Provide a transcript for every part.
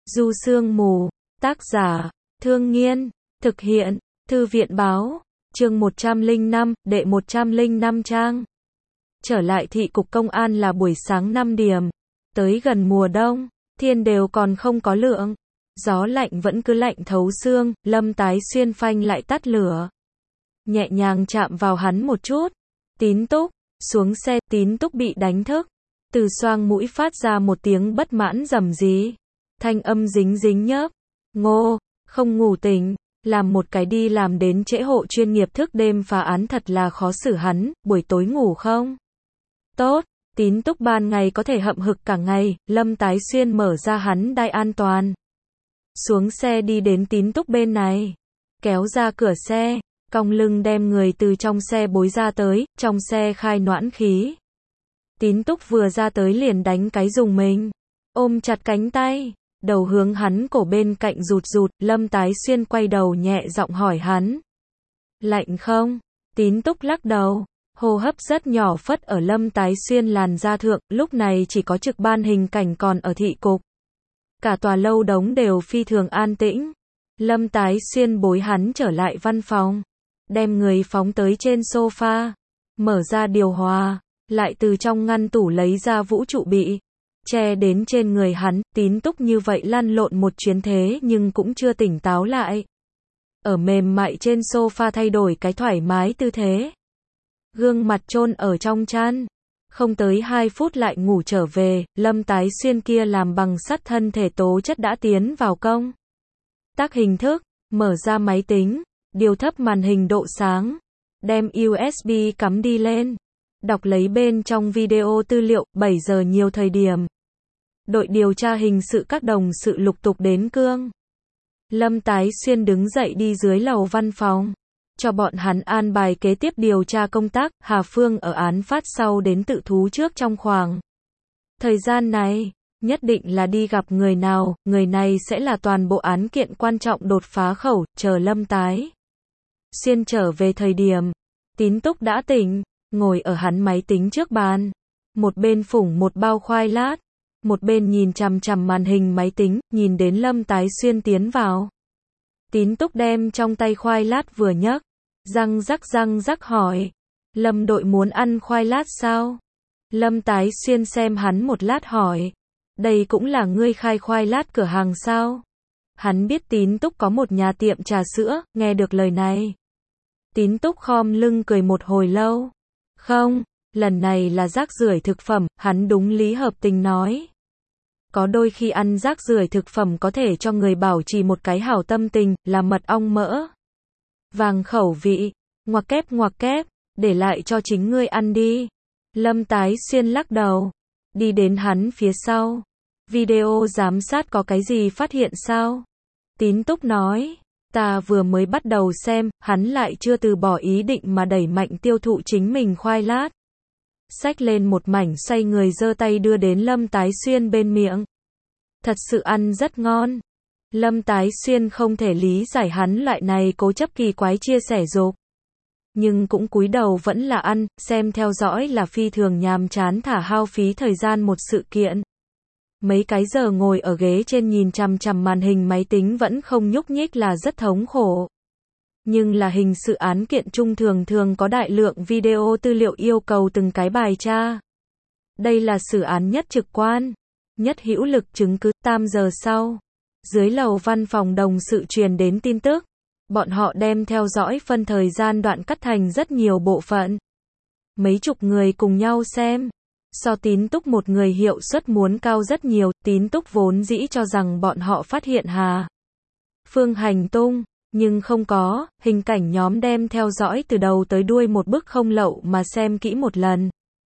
Du Sương Mù, tác giả, Thương Nghiên, thực hiện, Thư viện báo, chương 105, đệ 105 trang. Trở lại thị cục công an là buổi sáng 5 điểm. Tới gần mùa đông, thiên đều còn không có lượng. Gió lạnh vẫn cứ lạnh thấu xương, Lâm Tái Xuyên phanh lại tắt lửa. Nhẹ nhàng chạm vào hắn một chút. Tín Túc, xuống xe, Tín Túc bị đánh thức. Từ xoang mũi phát ra một tiếng bất mãn rầm rì. Thanh âm dính dính nhớp. Ngô, không ngủ tỉnh, làm một cái đi làm đến trễ hộ chuyên nghiệp thức đêm phá án thật là khó xử hắn, buổi tối ngủ không? Tốt, Tín Túc ban ngày có thể hậm hực cả ngày, Lâm Tái Xuyên mở ra hắn đai an toàn. Xuống xe đi đến Tín Túc bên này, kéo ra cửa xe, cong lưng đem người từ trong xe bối ra tới, trong xe khai noãn khí. Tín Túc vừa ra tới liền đánh cái dùng mình, ôm chặt cánh tay, đầu hướng hắn cổ bên cạnh rụt rụt, Lâm Tái Xuyên quay đầu nhẹ giọng hỏi hắn. Lạnh không? Tín Túc lắc đầu, hô hấp rất nhỏ phất ở Lâm Tái Xuyên làn da thượng, lúc này chỉ có trực ban hình cảnh còn ở thị cục. Cả tòa lâu đống đều phi thường an tĩnh. Lâm Tái Xuyên bối hắn trở lại văn phòng, đem người phóng tới trên sofa, mở ra điều hòa, lại từ trong ngăn tủ lấy ra vũ trụ bị che đến trên người hắn. Tín Túc như vậy lăn lộn một chuyến thế nhưng cũng chưa tỉnh táo lại. Ở mềm mại trên sofa thay đổi cái thoải mái tư thế. Gương mặt chôn ở trong chăn. Không tới 2 phút lại ngủ trở về, Lâm Tái Xuyên kia làm bằng sắt thân thể tố chất đã tiến vào công tác hình thức, mở ra máy tính, điều thấp màn hình độ sáng, đem USB cắm đi lên, đọc lấy bên trong video tư liệu. 7 giờ nhiều thời điểm. Đội điều tra hình sự các đồng sự lục tục đến cương. Lâm Tái Xuyên đứng dậy đi dưới lầu văn phòng, cho bọn hắn an bài kế tiếp điều tra công tác. Hà Phương ở án phát sau đến tự thú trước trong khoảng thời gian này, nhất định là đi gặp người nào, người này sẽ là toàn bộ án kiện quan trọng đột phá khẩu. Chờ Lâm Tái Xuyên trở về thời điểm, Tín Túc đã tỉnh, ngồi ở hắn máy tính trước bàn, một bên phủng một bao khoai lát, một bên nhìn chằm chằm màn hình máy tính, nhìn đến Lâm Tái Xuyên tiến vào. Tín Túc đem trong tay khoai lát vừa nhấc, răng rắc hỏi, Lâm đội muốn ăn khoai lát sao? Lâm Tái Xuyên xem hắn một lát hỏi, đây cũng là ngươi khai khoai lát cửa hàng sao? Hắn biết Tín Túc có một nhà tiệm trà sữa, nghe được lời này. Tín Túc khom lưng cười một hồi lâu. Không, lần này là rác rưởi thực phẩm, hắn đúng lý hợp tình nói. Có đôi khi ăn rác rưởi thực phẩm có thể cho người bảo trì một cái hảo tâm tình, là mật ong mỡ vàng khẩu vị, ngoặc kép, để lại cho chính ngươi ăn đi. Lâm Tái Xuyên lắc đầu, đi đến hắn phía sau. Video giám sát có cái gì phát hiện sao? Tín Túc nói, ta vừa mới bắt đầu xem, hắn lại chưa từ bỏ ý định mà đẩy mạnh tiêu thụ chính mình khoai lát. Xách lên một mảnh xoay người giơ tay đưa đến Lâm Tái Xuyên bên miệng. Thật sự ăn rất ngon. Lâm Tái Xuyên không thể lý giải hắn loại này cố chấp kỳ quái chia sẻ dục. Nhưng cũng cúi đầu vẫn là ăn, xem theo dõi là phi thường nhàm chán thả hao phí thời gian một sự kiện. Mấy cái giờ ngồi ở ghế trên nhìn chằm chằm màn hình máy tính vẫn không nhúc nhích là rất thống khổ. Nhưng là hình sự án kiện chung thường có đại lượng video tư liệu yêu cầu từng cái bài tra. Đây là xử án nhất trực quan, nhất hữu lực chứng cứ. 8 giờ sau, dưới lầu văn phòng đồng sự truyền đến tin tức. Bọn họ đem theo dõi phân thời gian đoạn cắt thành rất nhiều bộ phận. Mấy chục người cùng nhau xem. So Tín Túc một người hiệu suất muốn cao rất nhiều. Tín Túc vốn dĩ cho rằng bọn họ phát hiện Hà Phương hành tung, nhưng không có. Hình cảnh nhóm đem theo dõi từ đầu tới đuôi một bức không lậu mà xem kỹ một lần.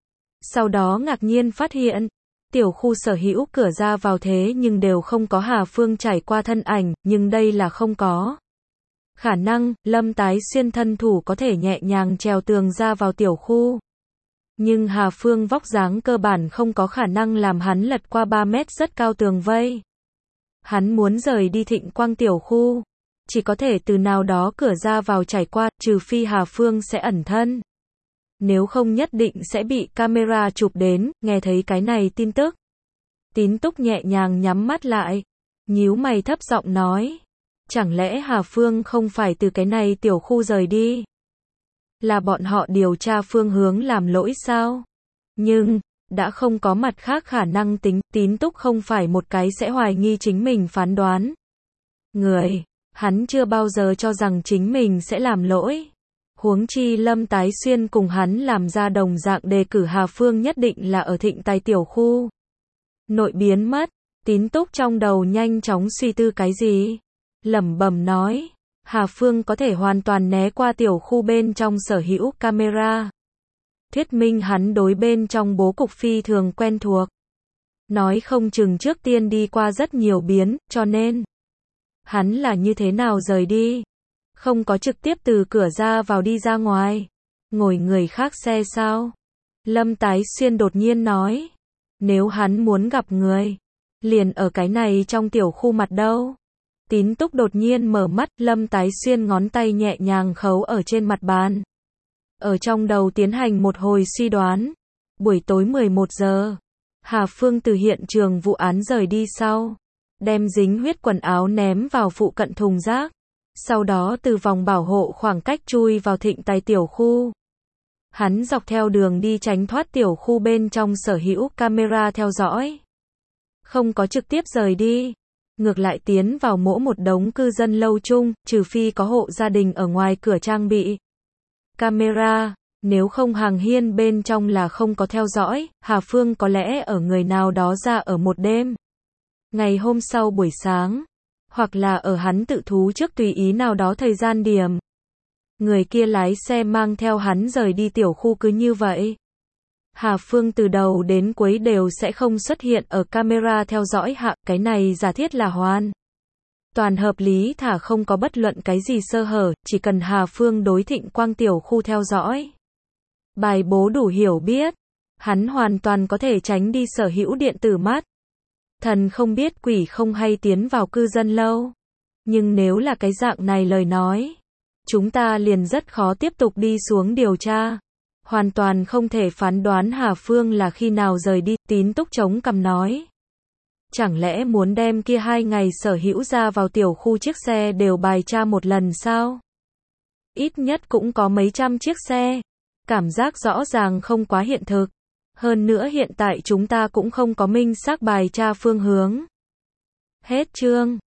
Sau đó ngạc nhiên phát hiện, tiểu khu sở hữu cửa ra vào thế nhưng đều không có Hà Phương trải qua thân ảnh, nhưng đây là không có khả năng. Lâm Tái Xuyên thân thủ có thể nhẹ nhàng trèo tường ra vào tiểu khu. Nhưng Hà Phương vóc dáng cơ bản không có khả năng làm hắn lật qua 3 mét rất cao tường vây. Hắn muốn rời đi Thịnh Quang tiểu khu, chỉ có thể từ nào đó cửa ra vào trải qua, trừ phi Hà Phương sẽ ẩn thân. Nếu không nhất định sẽ bị camera chụp đến. Nghe thấy cái này tin tức, Tín Túc nhẹ nhàng nhắm mắt lại. nhíu mày thấp giọng nói. Chẳng lẽ Hà Phương không phải từ cái này tiểu khu rời đi? Là bọn họ điều tra phương hướng làm lỗi sao? Nhưng, đã không có mặt khác khả năng Tín Túc không phải một cái sẽ hoài nghi chính mình phán đoán. Người, hắn chưa bao giờ cho rằng chính mình sẽ làm lỗi. Huống chi Lâm Tái Xuyên cùng hắn làm ra đồng dạng đề cử Hà Phương nhất định là ở Thịnh Tài tiểu khu. Nội biến mất, Tín Túc trong đầu nhanh chóng suy tư cái gì? Lẩm bẩm nói, Hà Phương có thể hoàn toàn né qua tiểu khu bên trong sở hữu camera. Thuyết minh hắn đối bên trong bố cục phi thường quen thuộc. Nói không chừng trước tiên đi qua rất nhiều biến, cho nên hắn là như thế nào rời đi? Không có trực tiếp từ cửa ra vào đi ra ngoài. Ngồi người khác xe sao? Lâm Tái Xuyên đột nhiên nói. Nếu hắn muốn gặp người, liền ở cái này trong tiểu khu mặt đâu. Tín Túc đột nhiên mở mắt, Lâm Tái Xuyên ngón tay nhẹ nhàng khấu ở trên mặt bàn. Ở trong đầu tiến hành một hồi suy đoán. Buổi tối 11 giờ, Hà Phương từ hiện trường vụ án rời đi sau. Đem dính huyết quần áo ném vào phụ cận thùng rác. Sau đó từ vòng bảo hộ khoảng cách chui vào Thịnh Tài tiểu khu. Hắn dọc theo đường đi tránh thoát tiểu khu bên trong sở hữu camera theo dõi. Không có trực tiếp rời đi. Ngược lại tiến vào mỗi một đống cư dân lâu chung, trừ phi có hộ gia đình ở ngoài cửa trang bị camera, nếu không hàng hiên bên trong là không có theo dõi. Hà Phương có lẽ ở người nào đó ra ở một đêm. Ngày hôm sau buổi sáng, hoặc là ở hắn tự thú trước tùy ý nào đó thời gian điểm. Người kia lái xe mang theo hắn rời đi tiểu khu cứ như vậy. Hà Phương từ đầu đến cuối đều sẽ không xuất hiện ở camera theo dõi hạ, cái này giả thiết là hoàn toàn hợp lý thả không có bất luận cái gì sơ hở, chỉ cần Hà Phương đối Thịnh Quang tiểu khu theo dõi. Bài bố đủ hiểu biết, hắn hoàn toàn có thể tránh đi sở hữu điện tử mắt. Thần không biết quỷ không hay tiến vào cư dân lâu. Nhưng nếu là cái dạng này lời nói, chúng ta liền rất khó tiếp tục đi xuống điều tra. Hoàn toàn không thể phán đoán Hà Phương là khi nào rời đi, Tín Túc chống cằm nói. Chẳng lẽ muốn đem kia 2 ngày sở hữu ra vào tiểu khu chiếc xe đều bài tra một lần sao? Ít nhất cũng có mấy trăm chiếc xe. Cảm giác rõ ràng không quá hiện thực. Hơn nữa hiện tại chúng ta cũng không có minh xác bài tra phương hướng. Hết chương.